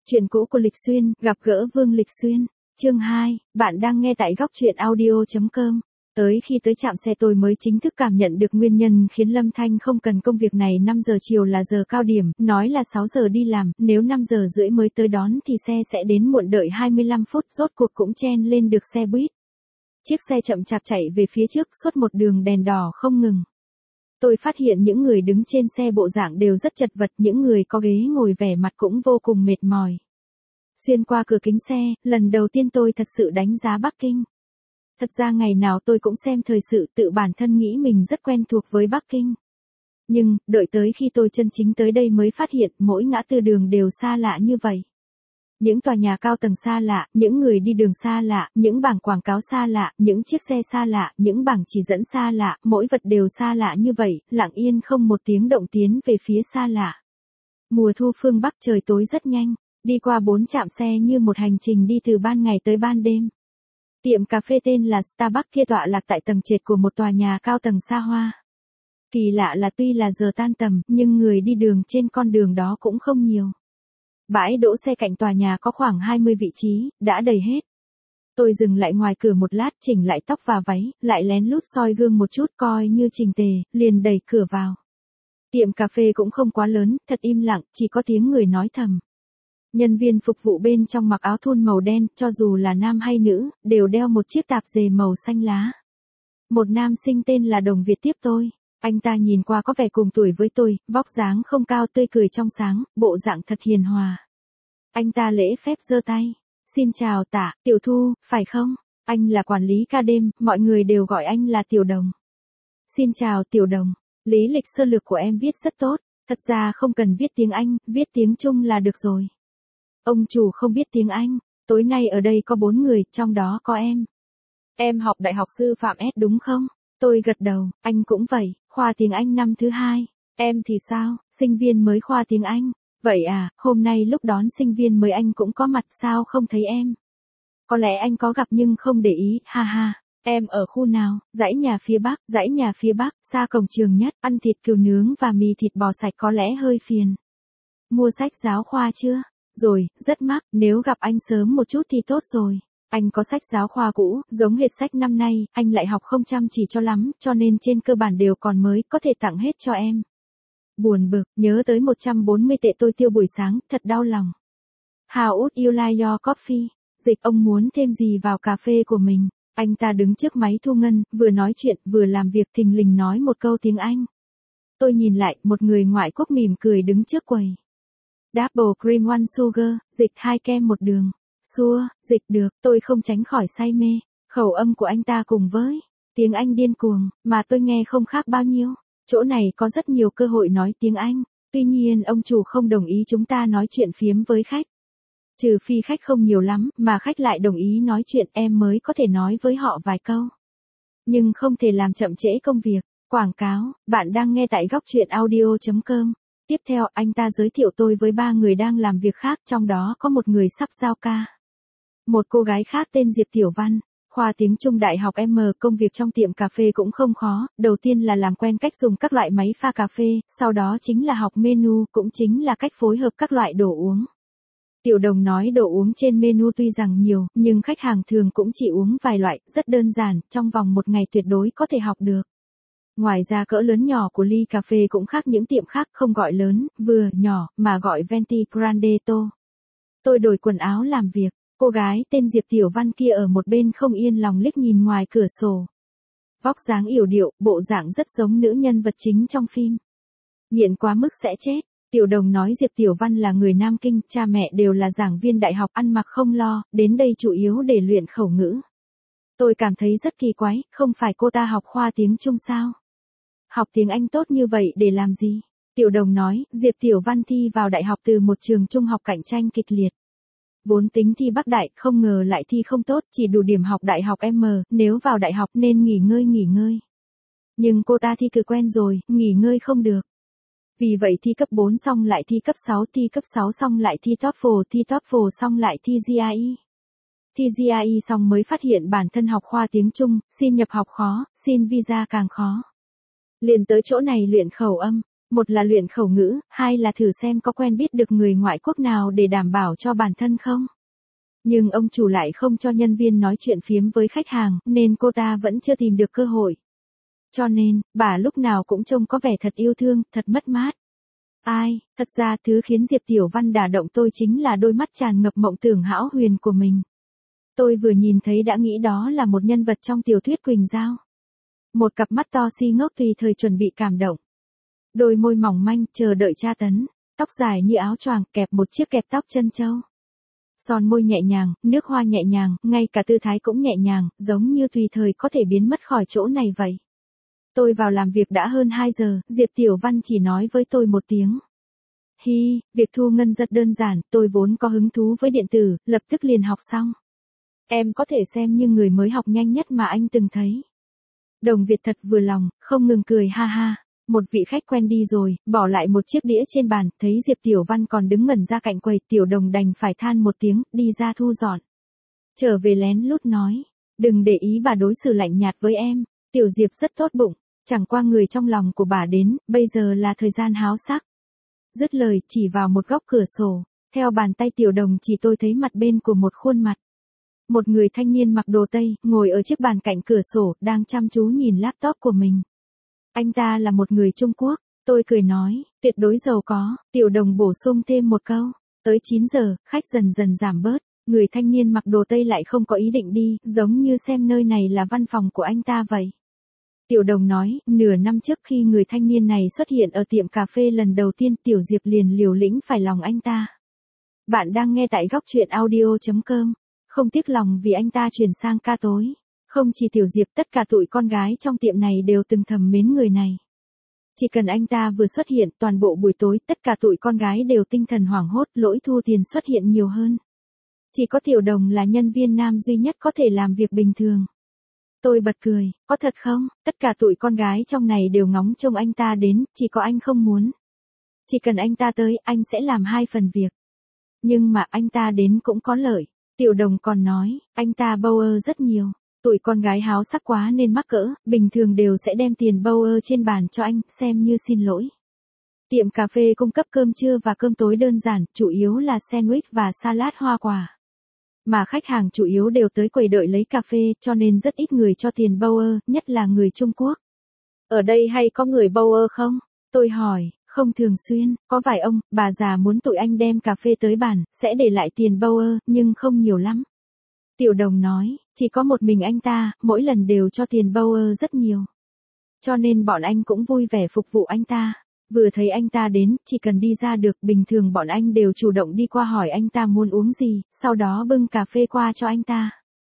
Chuyện cũ của Lịch Xuyên, gặp gỡ Vương Lịch Xuyên. Chương 2, bạn đang nghe tại góc truyện audio.com. Khi tới trạm xe tôi mới chính thức cảm nhận được nguyên nhân khiến Lâm Thanh không cần công việc này. 5 giờ chiều là giờ cao điểm, nói là 6 giờ đi làm, nếu 5 giờ rưỡi mới tới đón thì xe sẽ đến muộn, đợi 25 phút rốt cuộc cũng chen lên được xe buýt. Chiếc xe chậm chạp chạy về phía trước suốt một đường đèn đỏ không ngừng. Tôi phát hiện những người đứng trên xe bộ dạng đều rất chật vật, những người có ghế ngồi vẻ mặt cũng vô cùng mệt mỏi. Xuyên qua cửa kính xe, lần đầu tiên tôi thật sự đánh giá Bắc Kinh. Thật ra ngày nào tôi cũng xem thời sự, tự bản thân nghĩ mình rất quen thuộc với Bắc Kinh. Nhưng, đợi tới khi tôi chân chính tới đây mới phát hiện mỗi ngã tư đường đều xa lạ như vậy. Những tòa nhà cao tầng xa lạ, những người đi đường xa lạ, những bảng quảng cáo xa lạ, những chiếc xe xa lạ, những bảng chỉ dẫn xa lạ, mỗi vật đều xa lạ như vậy, lặng yên không một tiếng động tiến về phía xa lạ. Mùa thu phương Bắc trời tối rất nhanh, đi qua 4 trạm xe như một hành trình đi từ ban ngày tới ban đêm. Tiệm cà phê tên là Starbucks kia tọa lạc tại tầng trệt của một tòa nhà cao tầng xa hoa. Kỳ lạ là tuy là giờ tan tầm, nhưng người đi đường trên con đường đó cũng không nhiều. Bãi đỗ xe cạnh tòa nhà có khoảng 20 vị trí, đã đầy hết. Tôi dừng lại ngoài cửa một lát, chỉnh lại tóc và váy, lại lén lút soi gương một chút coi như chỉnh tề, liền đẩy cửa vào. Tiệm cà phê cũng không quá lớn, thật im lặng, chỉ có tiếng người nói thầm. Nhân viên phục vụ bên trong mặc áo thun màu đen, cho dù là nam hay nữ, đều đeo một chiếc tạp dề màu xanh lá. Một nam sinh tên là Đồng Việt tiếp tôi. Anh ta nhìn qua có vẻ cùng tuổi với tôi, vóc dáng không cao, tươi cười trong sáng, bộ dạng thật hiền hòa. Anh ta lễ phép giơ tay. Xin chào Tạ, Tiểu Thu, phải không? Anh là quản lý ca đêm, mọi người đều gọi anh là Tiểu Đồng. Xin chào Tiểu Đồng, lý lịch sơ lược của em viết rất tốt, thật ra không cần viết tiếng Anh, viết tiếng Trung là được rồi. Ông chủ không biết tiếng Anh, tối nay ở đây có 4 người, trong đó có em. Em học Đại học Sư phạm S đúng không? Tôi gật đầu, anh cũng vậy, khoa tiếng Anh năm thứ 2. Em thì sao, sinh viên mới khoa tiếng Anh. Vậy à, hôm nay lúc đón sinh viên mới anh cũng có mặt, sao không thấy em? Có lẽ anh có gặp nhưng không để ý, ha ha. Em ở khu nào? Dãy nhà phía Bắc, xa cổng trường nhất, ăn thịt cừu nướng và mì thịt bò sạch có lẽ hơi phiền. Mua sách giáo khoa chưa? Rồi, rất mắc, nếu gặp anh sớm một chút thì tốt rồi. Anh có sách giáo khoa cũ, giống hệt sách năm nay, anh lại học không chăm chỉ cho lắm, cho nên trên cơ bản đều còn mới, có thể tặng hết cho em. Buồn bực, nhớ tới 140 tệ tôi tiêu buổi sáng, thật đau lòng. How would you like your coffee? Dịch, ông muốn thêm gì vào cà phê của mình? Anh ta đứng trước máy thu ngân, vừa nói chuyện, vừa làm việc, thình lình nói một câu tiếng Anh. Tôi nhìn lại, một người ngoại quốc mỉm cười đứng trước quầy. Double cream one sugar, dịch 2 kem 1 đường. Sure, dịch được, tôi không tránh khỏi say mê. Khẩu âm của anh ta cùng với tiếng Anh điên cuồng, mà tôi nghe không khác bao nhiêu. Chỗ này có rất nhiều cơ hội nói tiếng Anh, tuy nhiên ông chủ không đồng ý chúng ta nói chuyện phiếm với khách. Trừ phi khách không nhiều lắm, mà khách lại đồng ý nói chuyện, em mới có thể nói với họ vài câu. Nhưng không thể làm chậm trễ công việc. Quảng cáo, bạn đang nghe tại góc truyện audio.com. Tiếp theo, anh ta giới thiệu tôi với 3 người đang làm việc khác, trong đó có một người sắp giao ca. Một cô gái khác tên Diệp Tiểu Văn, khoa tiếng Trung Đại học M. Công việc trong tiệm cà phê cũng không khó, đầu tiên là làm quen cách dùng các loại máy pha cà phê, sau đó chính là học menu, cũng chính là cách phối hợp các loại đồ uống. Tiểu Đồng nói đồ uống trên menu tuy rằng nhiều, nhưng khách hàng thường cũng chỉ uống vài loại, rất đơn giản, trong vòng một ngày tuyệt đối có thể học được. Ngoài ra cỡ lớn nhỏ của ly cà phê cũng khác những tiệm khác, không gọi lớn, vừa, nhỏ, mà gọi venti grande to. Tôi đổi quần áo làm việc, cô gái tên Diệp Tiểu Văn kia ở một bên không yên lòng liếc nhìn ngoài cửa sổ. Vóc dáng yểu điệu, bộ dạng rất giống nữ nhân vật chính trong phim. Nghiện quá mức sẽ chết. Tiểu Đồng nói Diệp Tiểu Văn là người Nam Kinh, cha mẹ đều là giảng viên đại học, ăn mặc không lo, đến đây chủ yếu để luyện khẩu ngữ. Tôi cảm thấy rất kỳ quái, không phải cô ta học khoa tiếng Trung sao? Học tiếng Anh tốt như vậy để làm gì? Tiểu Đồng nói, Diệp Tiểu Văn thi vào đại học từ một trường trung học cạnh tranh kịch liệt. Vốn tính thi Bắc Đại, không ngờ lại thi không tốt, chỉ đủ điểm học Đại học M, nếu vào đại học nên nghỉ ngơi. Nhưng cô ta thi cử quen rồi, nghỉ ngơi không được. Vì vậy thi cấp 4 xong lại thi cấp 6, thi cấp 6 xong lại thi TOEFL xong lại thi GRE. Thi GRE xong mới phát hiện bản thân học khoa tiếng Trung, xin nhập học khó, xin visa càng khó. Liền tới chỗ này luyện khẩu âm, Một là luyện khẩu ngữ, hai là thử xem có quen biết được người ngoại quốc nào để đảm bảo cho bản thân không. Nhưng ông chủ lại không cho nhân viên nói chuyện phiếm với khách hàng, nên cô ta vẫn chưa tìm được cơ hội. Cho nên, bà lúc nào cũng trông có vẻ thật yêu thương, thật mất mát. Ai, thật ra thứ khiến Diệp Tiểu Văn đả động tôi chính là đôi mắt tràn ngập mộng tưởng hão huyền của mình. Tôi vừa nhìn thấy đã nghĩ đó là một nhân vật trong tiểu thuyết Quỳnh Giao. Một cặp mắt to si ngốc tùy thời chuẩn bị cảm động. Đôi môi mỏng manh chờ đợi tra tấn, tóc dài như áo choàng kẹp một chiếc kẹp tóc trân châu. Son môi nhẹ nhàng, nước hoa nhẹ nhàng, ngay cả tư thái cũng nhẹ nhàng, giống như tùy thời có thể biến mất khỏi chỗ này vậy. Tôi vào làm việc đã hơn 2 giờ, Diệp Tiểu Văn chỉ nói với tôi một tiếng. Hi, việc thu ngân rất đơn giản, tôi vốn có hứng thú với điện tử, lập tức liền học xong. Em có thể xem như người mới học nhanh nhất mà anh từng thấy. Đồng Việt thật vừa lòng, không ngừng cười ha ha. Một vị khách quen đi rồi, bỏ lại một chiếc đĩa trên bàn, thấy Diệp Tiểu Văn còn đứng ngẩn ra cạnh quầy, Tiểu Đồng đành phải than một tiếng, đi ra thu dọn. Trở về lén lút nói, đừng để ý bà đối xử lạnh nhạt với em, Tiểu Diệp rất tốt bụng, chẳng qua người trong lòng của bà đến, bây giờ là thời gian háo sắc. Dứt lời, chỉ vào một góc cửa sổ, theo bàn tay Tiểu Đồng chỉ tôi thấy mặt bên của một khuôn mặt. Một người thanh niên mặc đồ Tây, ngồi ở chiếc bàn cạnh cửa sổ, đang chăm chú nhìn laptop của mình. Anh ta là một người Trung Quốc, tôi cười nói, tuyệt đối giàu có, Tiểu Đồng bổ sung thêm một câu. Tới 9 giờ, khách dần dần giảm bớt, người thanh niên mặc đồ Tây lại không có ý định đi, giống như xem nơi này là văn phòng của anh ta vậy. Tiểu Đồng nói, nửa năm trước khi người thanh niên này xuất hiện ở tiệm cà phê lần đầu tiên, Tiểu Diệp liền liều lĩnh phải lòng anh ta. Bạn đang nghe tại góc truyện audio.com, không tiếc lòng vì anh ta chuyển sang ca tối. Không chỉ Tiểu Diệp, tất cả tụi con gái trong tiệm này đều từng thầm mến người này. Chỉ cần anh ta vừa xuất hiện, toàn bộ buổi tối, tất cả tụi con gái đều tinh thần hoảng hốt, lỗi thu tiền xuất hiện nhiều hơn. Chỉ có Tiểu Đồng là nhân viên nam duy nhất có thể làm việc bình thường. Tôi bật cười, có thật không? Tất cả tụi con gái trong này đều ngóng trông anh ta đến, chỉ có anh không muốn. Chỉ cần anh ta tới, anh sẽ làm 2 phần việc. Nhưng mà anh ta đến cũng có lợi. Tiểu Đồng còn nói, anh ta power rất nhiều. Tụi con gái háo sắc quá nên mắc cỡ, bình thường đều sẽ đem tiền power trên bàn cho anh, xem như xin lỗi. Tiệm cà phê cung cấp cơm trưa và cơm tối đơn giản, chủ yếu là sandwich và salad hoa quả. Mà khách hàng chủ yếu đều tới quầy đợi lấy cà phê, cho nên rất ít người cho tiền power, nhất là người Trung Quốc. Ở đây hay có người power không? Tôi hỏi, không thường xuyên, có vài ông, bà già muốn tụi anh đem cà phê tới bàn, sẽ để lại tiền power, nhưng không nhiều lắm. Tiểu Đồng nói, chỉ có một mình anh ta, mỗi lần đều cho tiền power rất nhiều. Cho nên bọn anh cũng vui vẻ phục vụ anh ta. Vừa thấy anh ta đến, chỉ cần đi ra được, bình thường bọn anh đều chủ động đi qua hỏi anh ta muốn uống gì, sau đó bưng cà phê qua cho anh ta.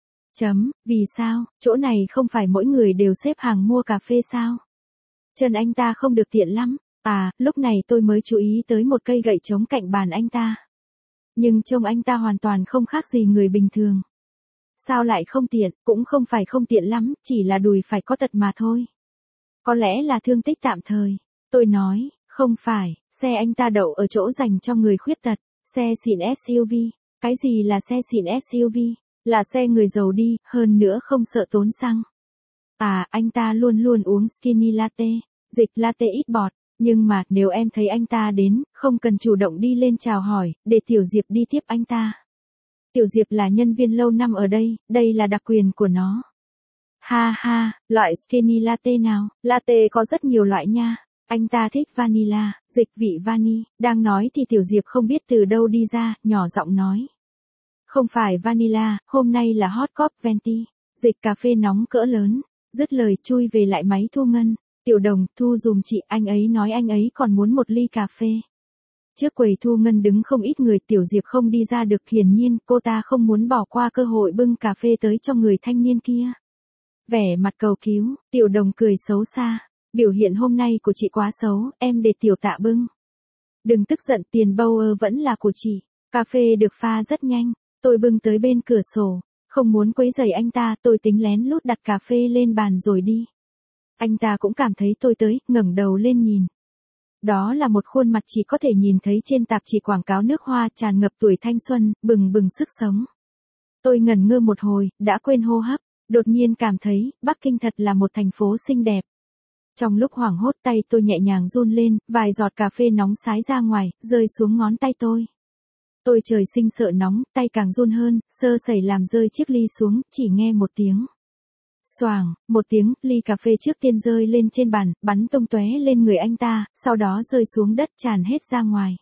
Vì sao, chỗ này không phải mỗi người đều xếp hàng mua cà phê sao? Chân anh ta không được tiện lắm. Lúc này tôi mới chú ý tới một cây gậy trống cạnh bàn anh ta. Nhưng trông anh ta hoàn toàn không khác gì người bình thường. Sao lại không tiện, cũng không phải không tiện lắm, chỉ là đùi phải có tật mà thôi. Có lẽ là thương tích tạm thời. Tôi nói, không phải, xe anh ta đậu ở chỗ dành cho người khuyết tật, xe xịn SUV. Cái gì là xe xịn SUV? Là xe người giàu đi, hơn nữa không sợ tốn xăng. Anh ta luôn luôn uống skinny latte, dịch latte ít bọt. Nhưng mà, nếu em thấy anh ta đến, không cần chủ động đi lên chào hỏi, để Tiểu Diệp đi tiếp anh ta. Tiểu Diệp là nhân viên lâu năm ở đây là đặc quyền của nó. Ha ha, loại skinny latte nào? Latte có rất nhiều loại nha. Anh ta thích vanilla, dịch vị vani. Đang nói thì Tiểu Diệp không biết từ đâu đi ra, nhỏ giọng nói. Không phải vanilla, hôm nay là hot cup venti, dịch cà phê nóng cỡ lớn. Dứt lời chui về lại máy thu ngân. Tiểu Đồng, thu dùm chị, anh ấy nói anh ấy còn muốn một ly cà phê. Trước quầy thu ngân đứng không ít người, Tiểu Diệp không đi ra được, hiển nhiên cô ta không muốn bỏ qua cơ hội bưng cà phê tới cho người thanh niên kia. Vẻ mặt cầu cứu, Tiểu Đồng cười xấu xa, biểu hiện hôm nay của chị quá xấu, em để Tiểu Tạ bưng. Đừng tức giận, tiền power vẫn là của chị, cà phê được pha rất nhanh, tôi bưng tới bên cửa sổ, không muốn quấy rầy anh ta, tôi tính lén lút đặt cà phê lên bàn rồi đi. Anh ta cũng cảm thấy tôi tới, ngẩng đầu lên nhìn. Đó là một khuôn mặt chỉ có thể nhìn thấy trên tạp chí quảng cáo nước hoa, tràn ngập tuổi thanh xuân, bừng bừng sức sống. Tôi ngẩn ngơ một hồi, đã quên hô hấp, đột nhiên cảm thấy, Bắc Kinh thật là một thành phố xinh đẹp. Trong lúc hoảng hốt tay tôi nhẹ nhàng run lên, vài giọt cà phê nóng sái ra ngoài, rơi xuống ngón tay tôi. Tôi trời sinh sợ nóng, tay càng run hơn, sơ sẩy làm rơi chiếc ly xuống, chỉ nghe một tiếng. Xoàng, một tiếng, ly cà phê trước tiên rơi lên trên bàn, bắn tung tóe lên người anh ta, sau đó rơi xuống đất tràn hết ra ngoài.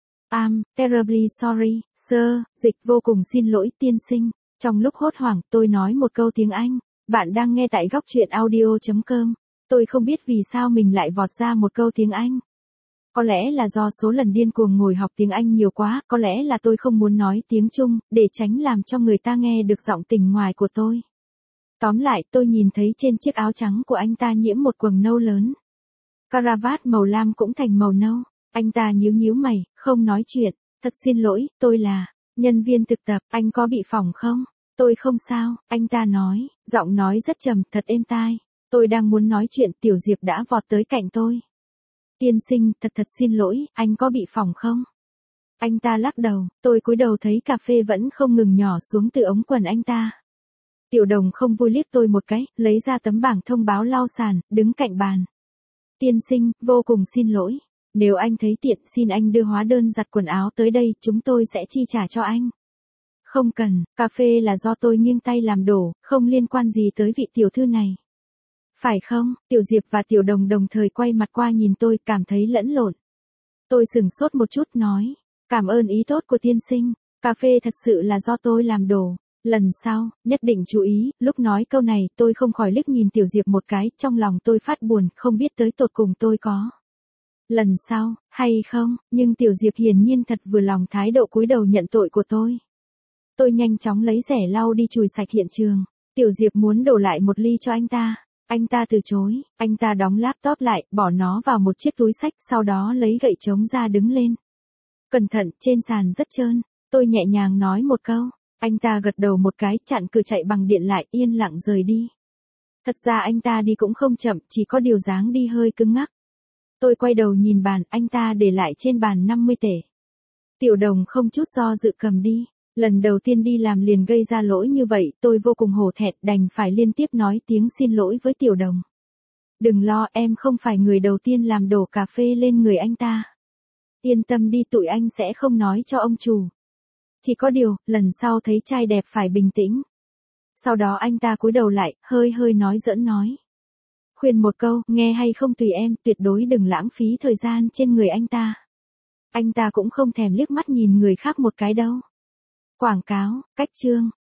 I'm terribly sorry, sir, dịch vô cùng xin lỗi tiên sinh. Trong lúc hốt hoảng, tôi nói một câu tiếng Anh. Bạn đang nghe tại góc truyện audio.com. Tôi không biết vì sao mình lại vọt ra một câu tiếng Anh. Có lẽ là do số lần điên cuồng ngồi học tiếng Anh nhiều quá, có lẽ là tôi không muốn nói tiếng Trung, để tránh làm cho người ta nghe được giọng tỉnh ngoài của tôi. Tóm lại, tôi nhìn thấy trên chiếc áo trắng của anh ta nhiễm một quầng nâu lớn. Caravat màu lam cũng thành màu nâu. Anh ta nhíu nhíu mày, không nói chuyện. Thật xin lỗi, tôi là nhân viên thực tập, anh có bị phỏng không? Tôi không sao, anh ta nói, giọng nói rất trầm, thật êm tai. Tôi đang muốn nói chuyện, Tiểu Diệp đã vọt tới cạnh tôi. Tiên sinh, thật xin lỗi, anh có bị phỏng không? Anh ta lắc đầu, tôi cúi đầu thấy cà phê vẫn không ngừng nhỏ xuống từ ống quần anh ta. Tiểu Đồng không vui liếc tôi một cái, lấy ra tấm bảng thông báo lau sàn, đứng cạnh bàn. Tiên sinh, vô cùng xin lỗi. Nếu anh thấy tiện, xin anh đưa hóa đơn giặt quần áo tới đây, chúng tôi sẽ chi trả cho anh. Không cần, cà phê là do tôi nghiêng tay làm đổ, không liên quan gì tới vị tiểu thư này. Phải không? Tiểu Diệp và Tiểu Đồng đồng thời quay mặt qua nhìn tôi, cảm thấy lẫn lộn. Tôi sửng sốt một chút nói, cảm ơn ý tốt của tiên sinh, cà phê thật sự là do tôi làm đổ. Lần sau, nhất định chú ý. Lúc nói câu này, tôi không khỏi liếc nhìn Tiểu Diệp một cái, trong lòng tôi phát buồn, không biết tới tột cùng tôi có lần sau, hay không, nhưng Tiểu Diệp hiển nhiên thật vừa lòng thái độ cúi đầu nhận tội của tôi. Tôi nhanh chóng lấy rẻ lau đi chùi sạch hiện trường. Tiểu Diệp muốn đổ lại một ly cho anh ta. Anh ta từ chối, anh ta đóng laptop lại, bỏ nó vào một chiếc túi xách, sau đó lấy gậy trống ra đứng lên. Cẩn thận, trên sàn rất trơn. Tôi nhẹ nhàng nói một câu. Anh ta gật đầu một cái, chặn cửa chạy bằng điện lại, yên lặng rời đi. Thật ra anh ta đi cũng không chậm, chỉ có điều dáng đi hơi cứng ngắc. Tôi quay đầu nhìn bàn, anh ta để lại trên bàn 50 tể. Tiểu Đồng không chút do dự cầm đi. Lần đầu tiên đi làm liền gây ra lỗi như vậy, tôi vô cùng hổ thẹn, đành phải liên tiếp nói tiếng xin lỗi với Tiểu Đồng. Đừng lo, em không phải người đầu tiên làm đổ cà phê lên người anh ta. Yên tâm đi, tụi anh sẽ không nói cho ông chủ. Chỉ có điều, lần sau thấy trai đẹp phải bình tĩnh. Sau đó anh ta cúi đầu lại, hơi nói giỡn nói. Khuyên một câu, nghe hay không tùy em, tuyệt đối đừng lãng phí thời gian trên người anh ta. Anh ta cũng không thèm liếc mắt nhìn người khác một cái đâu. Quảng cáo, cách chương.